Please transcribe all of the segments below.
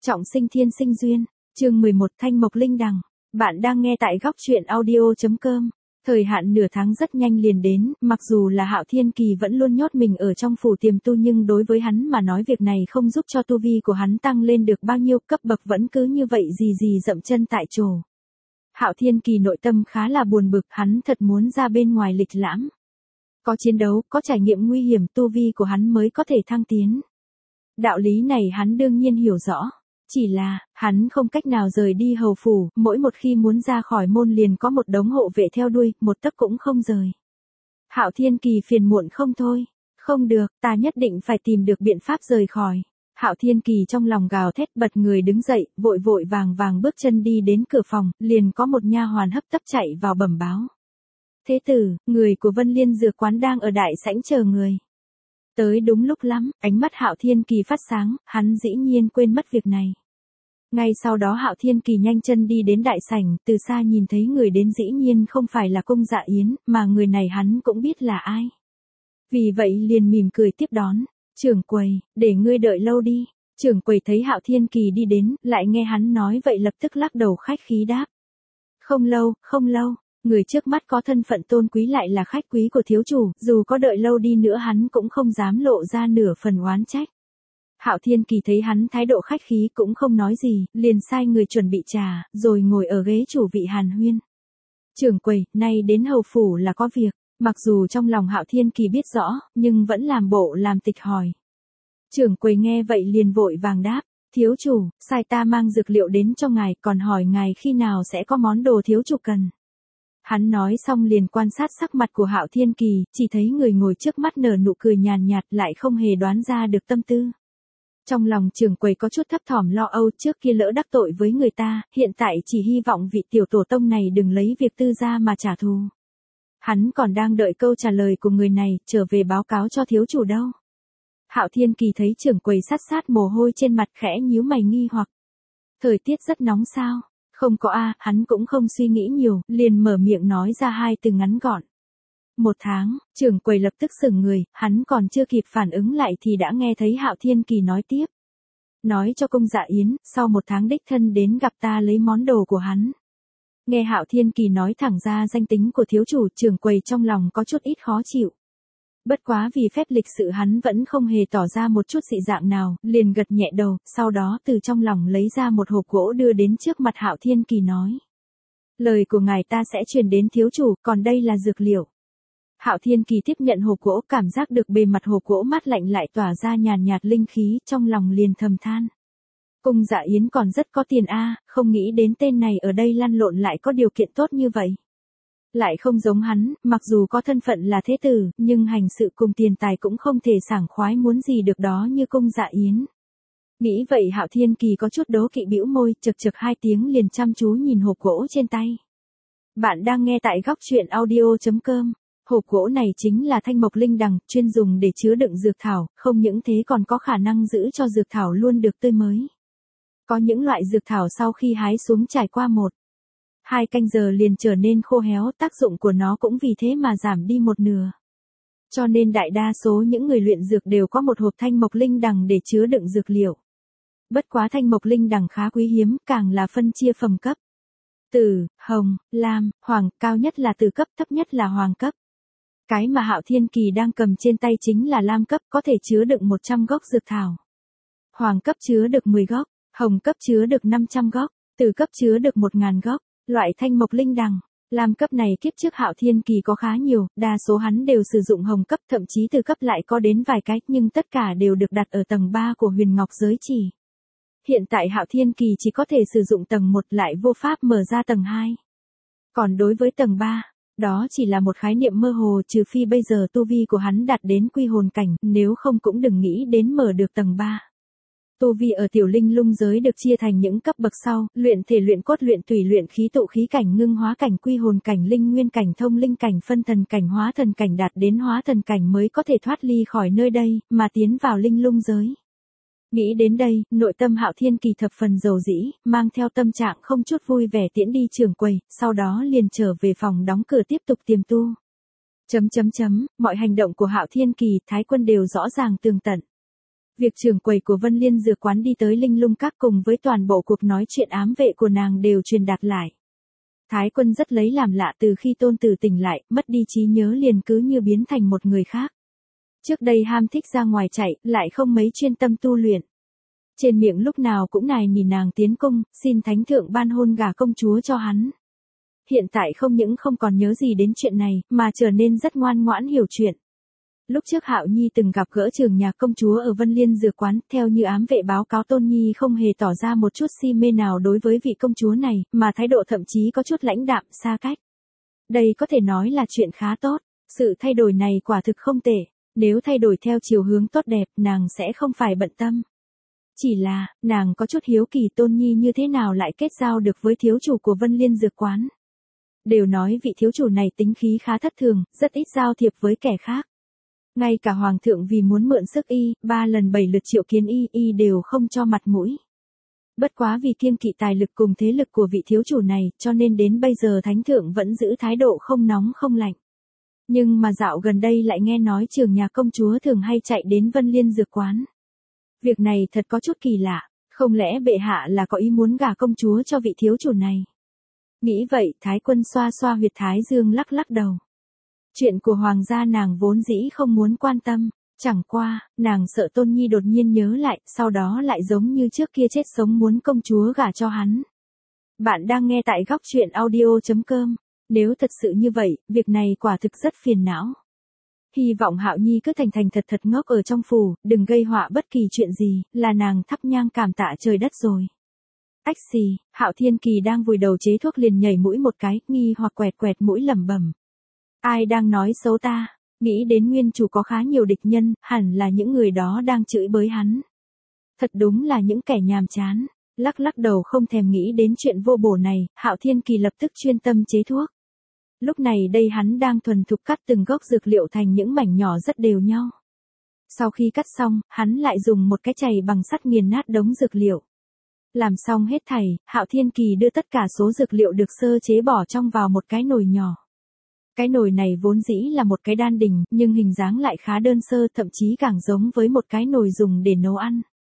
Trọng sinh thiên sinh duyên, chương 11 Thanh Mộc Linh Đằng. Bạn đang nghe tại góc truyện audio.com. Thời hạn nửa tháng rất nhanh liền đến, mặc dù là Hạo Thiên Kỳ vẫn luôn nhốt mình ở trong phủ tiềm tu nhưng đối với hắn mà nói việc này không giúp cho tu vi của hắn tăng lên được bao nhiêu, cấp bậc vẫn cứ như vậy gì dậm chân tại chỗ. Hạo Thiên Kỳ nội tâm khá là buồn bực, hắn thật muốn ra bên ngoài lịch lãm. Có chiến đấu, có trải nghiệm nguy hiểm, tu vi của hắn mới có thể thăng tiến. Đạo lý này hắn đương nhiên hiểu rõ. Chỉ là, hắn không cách nào rời đi hầu phủ, mỗi một khi muốn ra khỏi môn liền có một đống hộ vệ theo đuôi, một tấc cũng không rời. Hạo Thiên Kỳ phiền muộn không thôi. Không được, ta nhất định phải tìm được biện pháp rời khỏi. Hạo Thiên Kỳ trong lòng gào thét, bật người đứng dậy, vội vàng bước chân đi đến cửa phòng, liền có một nha hoàn hấp tấp chạy vào bẩm báo. Thế tử, người của Vân Liên Dược Quán đang ở đại sảnh chờ người. Tới đúng lúc lắm, ánh mắt Hạo Thiên Kỳ phát sáng, hắn dĩ nhiên quên mất việc này. Ngay sau đó Hạo Thiên Kỳ nhanh chân đi đến đại sảnh, từ xa nhìn thấy người đến dĩ nhiên không phải là Cung Dạ Yến, mà người này hắn cũng biết là ai. Vì vậy liền mỉm cười tiếp đón, trưởng quầy, để ngươi đợi lâu đi. Trưởng quầy thấy Hạo Thiên Kỳ đi đến, lại nghe hắn nói vậy lập tức lắc đầu khách khí đáp. Không lâu. Người trước mắt có thân phận tôn quý lại là khách quý của thiếu chủ, dù có đợi lâu đi nữa hắn cũng không dám lộ ra nửa phần oán trách. Hạo Thiên Kỳ thấy hắn thái độ khách khí cũng không nói gì, liền sai người chuẩn bị trà, rồi ngồi ở ghế chủ vị hàn huyên. Trưởng quầy, nay đến hầu phủ là có việc, mặc dù trong lòng Hạo Thiên Kỳ biết rõ, nhưng vẫn làm bộ làm tịch hỏi. Trưởng quầy nghe vậy liền vội vàng đáp, thiếu chủ, sai ta mang dược liệu đến cho ngài, còn hỏi ngài khi nào sẽ có món đồ thiếu chủ cần. Hắn nói xong liền quan sát sắc mặt của Hạo Thiên Kỳ, chỉ thấy người ngồi trước mắt nở nụ cười nhàn nhạt lại không hề đoán ra được tâm tư. Trong lòng trưởng quầy có chút thấp thỏm lo âu, trước kia lỡ đắc tội với người ta, hiện tại chỉ hy vọng vị tiểu tổ tông này đừng lấy việc tư gia mà trả thù. Hắn còn đang đợi câu trả lời của người này, trở về báo cáo cho thiếu chủ đâu. Hạo Thiên Kỳ thấy trưởng quầy sát mồ hôi trên mặt khẽ nhíu mày nghi hoặc. Thời tiết rất nóng sao? Không có hắn cũng không suy nghĩ nhiều, liền mở miệng nói ra hai từ ngắn gọn. 1 tháng, trưởng quầy lập tức sững người, hắn còn chưa kịp phản ứng lại thì đã nghe thấy Hạo Thiên Kỳ nói tiếp. Nói cho Cung Dạ Yến, sau 1 tháng đích thân đến gặp ta lấy món đồ của hắn. Nghe Hạo Thiên Kỳ nói thẳng ra danh tính của thiếu chủ, trưởng quầy trong lòng có chút ít khó chịu. Bất quá vì phép lịch sự hắn vẫn không hề tỏ ra một chút dị dạng nào, liền gật nhẹ đầu, sau đó từ trong lòng lấy ra một hộp gỗ đưa đến trước mặt Hạo Thiên Kỳ nói. Lời của ngài ta sẽ truyền đến thiếu chủ, còn đây là dược liệu. Hạo Thiên Kỳ tiếp nhận hộp gỗ, cảm giác được bề mặt hộp gỗ mát lạnh lại tỏa ra nhàn nhạt linh khí, trong lòng liền thầm than. Cung Dạ Yến còn rất có tiền không nghĩ đến tên này ở đây lăn lộn lại có điều kiện tốt như vậy. Lại không giống hắn, mặc dù có thân phận là thế tử, nhưng hành sự cùng tiền tài cũng không thể sảng khoái muốn gì được đó như Cung Dạ Yến. Nghĩ vậy Hạo Thiên Kỳ có chút đố kỵ bĩu môi, chực 2 tiếng liền chăm chú nhìn hộp gỗ trên tay. Bạn đang nghe tại góc truyện audio.com. Hộp gỗ này chính là Thanh Mộc Linh Đằng, chuyên dùng để chứa đựng dược thảo, không những thế còn có khả năng giữ cho dược thảo luôn được tươi mới. Có những loại dược thảo sau khi hái xuống trải qua 1-2 canh giờ liền trở nên khô héo, tác dụng của nó cũng vì thế mà giảm đi 1/2. Cho nên đại đa số những người luyện dược đều có một hộp Thanh Mộc Linh Đằng để chứa đựng dược liệu. Bất quá Thanh Mộc Linh Đằng khá quý hiếm, càng là phân chia phẩm cấp. Tử, hồng, lam, hoàng, cao nhất là tử cấp, thấp nhất là hoàng cấp. Cái mà Hạo Thiên Kỳ đang cầm trên tay chính là lam cấp, có thể chứa đựng 100 gốc dược thảo. Hoàng cấp chứa được 10 gốc, hồng cấp chứa được 500 gốc, tử cấp chứa được 1000 gốc. Loại Thanh Mộc Linh Đằng, lam cấp này kiếp trước Hạo Thiên Kỳ có khá nhiều, đa số hắn đều sử dụng hồng cấp, thậm chí tử cấp lại có đến vài cái, nhưng tất cả đều được đặt ở tầng 3 của Huyền Ngọc giới chỉ. Hiện tại Hạo Thiên Kỳ chỉ có thể sử dụng tầng 1 lại vô pháp mở ra tầng 2. Còn đối với tầng 3, đó chỉ là một khái niệm mơ hồ, trừ phi bây giờ tu vi của hắn đạt đến quy hồn cảnh, nếu không cũng đừng nghĩ đến mở được tầng 3. Tu vi ở tiểu linh lung giới được chia thành những cấp bậc sau, luyện thể, luyện cốt, luyện tủy, luyện khí, tụ khí cảnh, ngưng hóa cảnh, quy hồn cảnh, linh nguyên cảnh, thông linh cảnh, phân thần cảnh, hóa thần cảnh, đạt đến hóa thần cảnh mới có thể thoát ly khỏi nơi đây, mà tiến vào linh lung giới. Nghĩ đến đây, nội tâm Hạo Thiên Kỳ thập phần dầu dĩ, mang theo tâm trạng không chút vui vẻ tiễn đi trưởng quầy, sau đó liền trở về phòng đóng cửa tiếp tục tiềm tu. Mọi hành động của Hạo Thiên Kỳ, Thái Quân đều rõ ràng tường tận. Việc trưởng quầy của Vân Liên Dược Quán đi tới Linh Lung Các cùng với toàn bộ cuộc nói chuyện ám vệ của nàng đều truyền đạt lại. Thái Quân rất lấy làm lạ, từ khi tôn tử tỉnh lại, mất đi trí nhớ liền cứ như biến thành một người khác. Trước đây ham thích ra ngoài chạy, lại không mấy chuyên tâm tu luyện. Trên miệng lúc nào cũng nài nỉ nàng tiến cung, xin thánh thượng ban hôn gả công chúa cho hắn. Hiện tại không những không còn nhớ gì đến chuyện này, mà trở nên rất ngoan ngoãn hiểu chuyện. Lúc trước Hạo Nhi từng gặp gỡ Trường Nhạc công chúa ở Vân Liên Dược Quán, theo như ám vệ báo cáo Tôn Nhi không hề tỏ ra một chút si mê nào đối với vị công chúa này, mà thái độ thậm chí có chút lãnh đạm, xa cách. Đây có thể nói là chuyện khá tốt, sự thay đổi này quả thực không tệ, nếu thay đổi theo chiều hướng tốt đẹp, nàng sẽ không phải bận tâm. Chỉ là, nàng có chút hiếu kỳ Tôn Nhi như thế nào lại kết giao được với thiếu chủ của Vân Liên Dược Quán. Đều nói vị thiếu chủ này tính khí khá thất thường, rất ít giao thiệp với kẻ khác. Ngay cả hoàng thượng vì muốn mượn sức y, 3 lần 7 lượt triệu kiến y đều không cho mặt mũi. Bất quá vì kiêng kỵ tài lực cùng thế lực của vị thiếu chủ này, cho nên đến bây giờ thánh thượng vẫn giữ thái độ không nóng không lạnh. Nhưng mà dạo gần đây lại nghe nói Trường Nhạc công chúa thường hay chạy đến Vân Liên Dược Quán. Việc này thật có chút kỳ lạ, không lẽ bệ hạ là có ý muốn gả công chúa cho vị thiếu chủ này? Nghĩ vậy, Thái Quân xoa xoa huyệt thái dương lắc lắc đầu. Chuyện của hoàng gia nàng vốn dĩ không muốn quan tâm, chẳng qua, nàng sợ Tôn Nhi đột nhiên nhớ lại, sau đó lại giống như trước kia chết sống muốn công chúa gả cho hắn. Bạn đang nghe tại góc truyện audio.com. Nếu thật sự như vậy, việc này quả thực rất phiền não. Hy vọng Hạo Nhi cứ thành thành thật thật ngốc ở trong phủ, đừng gây họa bất kỳ chuyện gì, là nàng thắp nhang cảm tạ trời đất rồi. Ách xì, Hạo Thiên Kỳ đang vùi đầu chế thuốc liền nhảy mũi một cái, nghi hoặc quẹt quẹt mũi lẩm bẩm. Ai đang nói xấu ta? Nghĩ đến nguyên chủ có khá nhiều địch nhân, hẳn là những người đó đang chửi bới hắn. Thật đúng là những kẻ nhàm chán. Lắc lắc đầu không thèm nghĩ đến chuyện vô bổ này, Hạo Thiên Kỳ lập tức chuyên tâm chế thuốc. Lúc này đây hắn đang thuần thục cắt từng gốc dược liệu thành những mảnh nhỏ rất đều nhau. Sau khi cắt xong, hắn lại dùng một cái chày bằng sắt nghiền nát đống dược liệu. Làm xong hết thảy, Hạo Thiên Kỳ đưa tất cả số dược liệu được sơ chế bỏ trong vào một cái nồi nhỏ. Cái nồi này vốn dĩ là một cái đan đình, nhưng hình dáng lại khá đơn sơ, thậm chí càng giống với một cái nồi dùng để nấu ăn.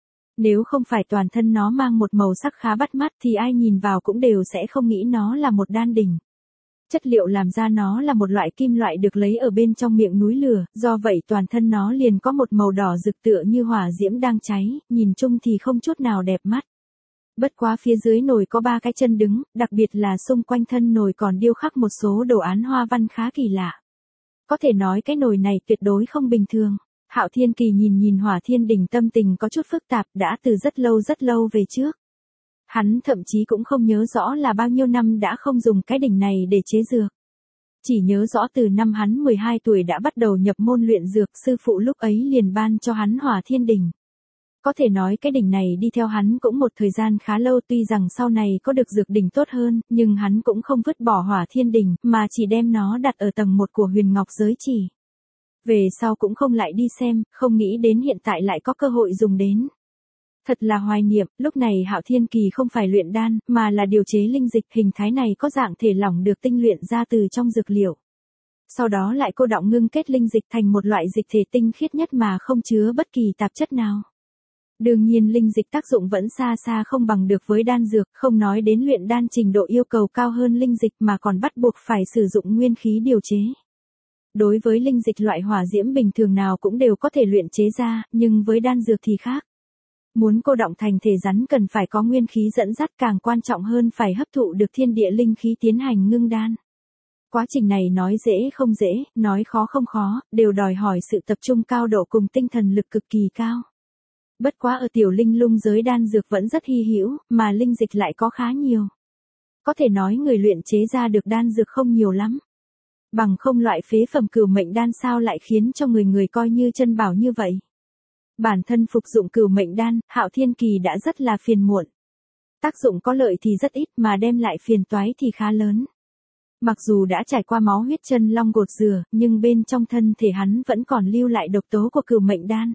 Nếu không phải toàn thân nó mang một màu sắc khá bắt mắt thì ai nhìn vào cũng đều sẽ không nghĩ nó là một đan đình. Chất liệu làm ra nó là một loại kim loại được lấy ở bên trong miệng núi lửa, do vậy toàn thân nó liền có một màu đỏ rực tựa như hỏa diễm đang cháy, nhìn chung thì không chút nào đẹp mắt. Bất quá phía dưới nồi có 3 cái chân đứng, đặc biệt là xung quanh thân nồi còn điêu khắc một số đồ án hoa văn khá kỳ lạ. Có thể nói cái nồi này tuyệt đối không bình thường. Hạo Thiên Kỳ nhìn Hỏa Thiên Đỉnh, tâm tình có chút phức tạp, đã từ rất lâu về trước. Hắn thậm chí cũng không nhớ rõ là bao nhiêu năm đã không dùng cái đỉnh này để chế dược. Chỉ nhớ rõ từ năm hắn 12 tuổi đã bắt đầu nhập môn luyện dược, sư phụ lúc ấy liền ban cho hắn Hỏa Thiên Đỉnh. Có thể nói cái đỉnh này đi theo hắn cũng một thời gian khá lâu, tuy rằng sau này có được dược đỉnh tốt hơn, nhưng hắn cũng không vứt bỏ Hỏa Thiên Đỉnh, mà chỉ đem nó đặt ở tầng 1 của Huyền Ngọc Giới Chỉ. Về sau cũng không lại đi xem, không nghĩ đến hiện tại lại có cơ hội dùng đến. Thật là hoài niệm, lúc này Hạo Thiên Kỳ không phải luyện đan, mà là điều chế linh dịch, hình thái này có dạng thể lỏng được tinh luyện ra từ trong dược liệu. Sau đó lại cô đọng ngưng kết linh dịch thành một loại dịch thể tinh khiết nhất mà không chứa bất kỳ tạp chất nào. Đương nhiên linh dịch tác dụng vẫn xa xa không bằng được với đan dược, không nói đến luyện đan trình độ yêu cầu cao hơn linh dịch mà còn bắt buộc phải sử dụng nguyên khí điều chế. Đối với linh dịch loại hỏa diễm bình thường nào cũng đều có thể luyện chế ra, nhưng với đan dược thì khác. Muốn cô đọng thành thể rắn cần phải có nguyên khí dẫn dắt, càng quan trọng hơn phải hấp thụ được thiên địa linh khí tiến hành ngưng đan. Quá trình này nói dễ không dễ, nói khó không khó, đều đòi hỏi sự tập trung cao độ cùng tinh thần lực cực kỳ cao. Bất quá ở tiểu linh lung giới đan dược vẫn rất hy hữu, mà linh dịch lại có khá nhiều. Có thể nói người luyện chế ra được đan dược không nhiều lắm. Bằng không loại phế phẩm cửu mệnh đan sao lại khiến cho người coi như chân bảo như vậy. Bản thân phục dụng cửu mệnh đan, Hạo Thiên Kỳ đã rất là phiền muộn. Tác dụng có lợi thì rất ít mà đem lại phiền toái thì khá lớn. Mặc dù đã trải qua máu huyết chân long gột rửa, nhưng bên trong thân thể hắn vẫn còn lưu lại độc tố của cửu mệnh đan.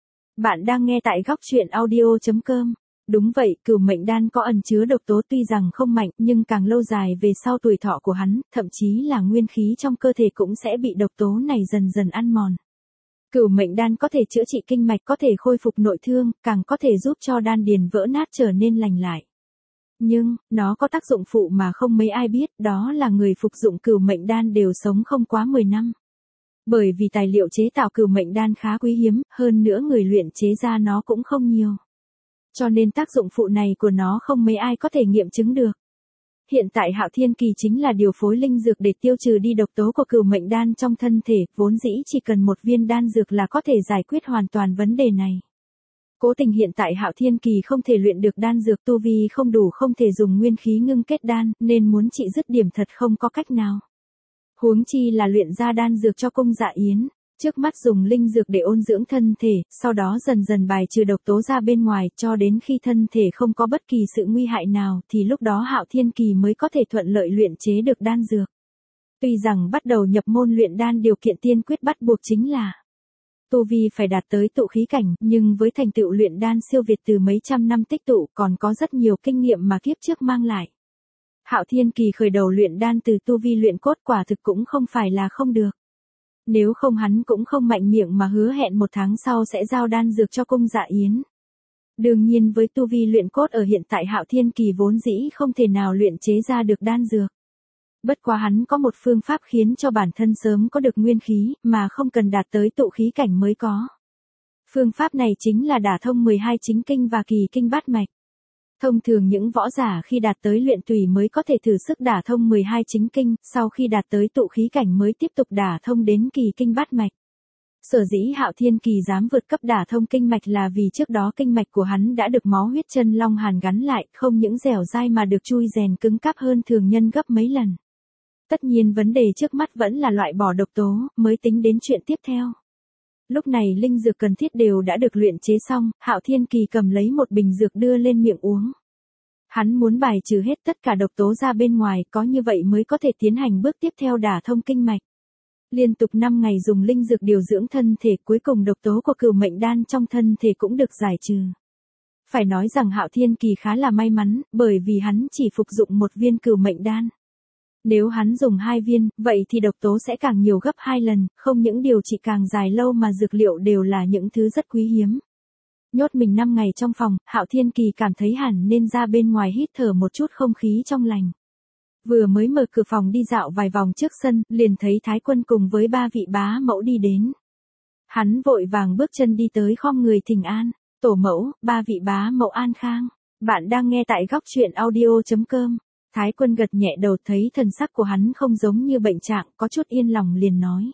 Bạn đang nghe tại góc truyện audio.com. Đúng vậy, cửu mệnh đan có ẩn chứa độc tố, tuy rằng không mạnh, nhưng càng lâu dài về sau tuổi thọ của hắn, thậm chí là nguyên khí trong cơ thể cũng sẽ bị độc tố này dần dần ăn mòn. Cửu mệnh đan có thể chữa trị kinh mạch, có thể khôi phục nội thương, càng có thể giúp cho đan điền vỡ nát trở nên lành lại. Nhưng, nó có tác dụng phụ mà không mấy ai biết, đó là người phục dụng cửu mệnh đan đều sống không quá 10 năm. Bởi vì tài liệu chế tạo cửu mệnh đan khá quý hiếm, hơn nữa người luyện chế ra nó cũng không nhiều. Cho nên tác dụng phụ này của nó không mấy ai có thể nghiệm chứng được. Hiện tại Hạo Thiên Kỳ chính là điều phối linh dược để tiêu trừ đi độc tố của cửu mệnh đan trong thân thể, vốn dĩ chỉ cần một viên đan dược là có thể giải quyết hoàn toàn vấn đề này. Cố tình hiện tại Hạo Thiên Kỳ không thể luyện được đan dược, tu vi không đủ, không thể dùng nguyên khí ngưng kết đan, nên muốn trị dứt điểm thật không có cách nào. Huống chi là luyện ra đan dược cho Cung Dạ Yến, trước mắt dùng linh dược để ôn dưỡng thân thể, sau đó dần dần bài trừ độc tố ra bên ngoài, cho đến khi thân thể không có bất kỳ sự nguy hại nào thì lúc đó Hạo Thiên Kỳ mới có thể thuận lợi luyện chế được đan dược. Tuy rằng bắt đầu nhập môn luyện đan điều kiện tiên quyết bắt buộc chính là tu vi phải đạt tới tụ khí cảnh, nhưng với thành tựu luyện đan siêu việt từ mấy trăm năm tích tụ còn có rất nhiều kinh nghiệm mà kiếp trước mang lại. Hạo Thiên Kỳ khởi đầu luyện đan từ tu vi luyện cốt quả thực cũng không phải là không được. Nếu không hắn cũng không mạnh miệng mà hứa hẹn 1 tháng sau sẽ giao đan dược cho Cung Dạ Yến. Đương nhiên với tu vi luyện cốt ở hiện tại Hạo Thiên Kỳ vốn dĩ không thể nào luyện chế ra được đan dược. Bất quá hắn có một phương pháp khiến cho bản thân sớm có được nguyên khí, mà không cần đạt tới tụ khí cảnh mới có. Phương pháp này chính là đả thông 12 chính kinh và kỳ kinh bát mạch. Thông thường những võ giả khi đạt tới luyện tùy mới có thể thử sức đả thông 12 chính kinh, sau khi đạt tới tụ khí cảnh mới tiếp tục đả thông đến kỳ kinh bát mạch. Sở dĩ Hạo Thiên Kỳ dám vượt cấp đả thông kinh mạch là vì trước đó kinh mạch của hắn đã được máu huyết chân long hàn gắn lại, không những dẻo dai mà được chui rèn cứng cáp hơn thường nhân gấp mấy lần. Tất nhiên vấn đề trước mắt vẫn là loại bỏ độc tố, mới tính đến chuyện tiếp theo. Lúc này linh dược cần thiết đều đã được luyện chế xong, Hạo Thiên Kỳ cầm lấy một bình dược đưa lên miệng uống. Hắn muốn bài trừ hết tất cả độc tố ra bên ngoài, có như vậy mới có thể tiến hành bước tiếp theo đả thông kinh mạch. Liên tục 5 ngày dùng linh dược điều dưỡng thân thể, cuối cùng độc tố của cửu mệnh đan trong thân thể cũng được giải trừ. Phải nói rằng Hạo Thiên Kỳ khá là may mắn, bởi vì hắn chỉ phục dụng một viên cửu mệnh đan. Nếu hắn dùng 2 viên, vậy thì độc tố sẽ càng nhiều gấp 2 lần, không những điều trị càng dài lâu mà dược liệu đều là những thứ rất quý hiếm. Nhốt mình 5 ngày trong phòng, Hạo Thiên Kỳ cảm thấy hẳn nên ra bên ngoài hít thở một chút không khí trong lành. Vừa mới mở cửa phòng đi dạo vài vòng trước sân, liền thấy Thái Quân cùng với 3 vị bá mẫu đi đến. Hắn vội vàng bước chân đi tới khom người thỉnh an, tổ mẫu, 3 vị bá mẫu an khang. Bạn đang nghe tại góc truyện audio.com. Thái Quân gật nhẹ đầu, thấy thần sắc của hắn không giống như bệnh trạng, có chút yên lòng liền nói.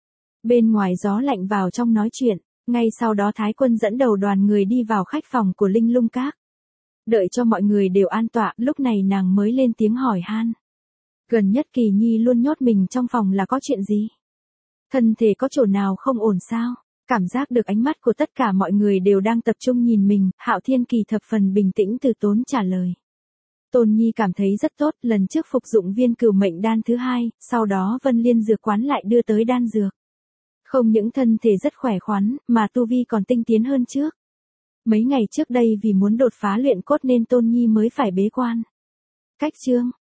Bên ngoài gió lạnh vào trong nói chuyện, ngay sau đó Thái Quân dẫn đầu đoàn người đi vào khách phòng của Linh Lung Các. Đợi cho mọi người đều an tọa, lúc này nàng mới lên tiếng hỏi han. Gần nhất Kỳ Nhi luôn nhốt mình trong phòng là có chuyện gì? Thân thể có chỗ nào không ổn sao? Cảm giác được ánh mắt của tất cả mọi người đều đang tập trung nhìn mình, Hạo Thiên Kỳ thập phần bình tĩnh từ tốn trả lời. Tôn Nhi cảm thấy rất tốt, lần trước phục dụng viên cửu mệnh đan thứ 2, sau đó Vân Liên dược quán lại đưa tới đan dược. Không những thân thể rất khỏe khoắn, mà tu vi còn tinh tiến hơn trước. Mấy ngày trước đây vì muốn đột phá luyện cốt nên Tôn Nhi mới phải bế quan. Cách chương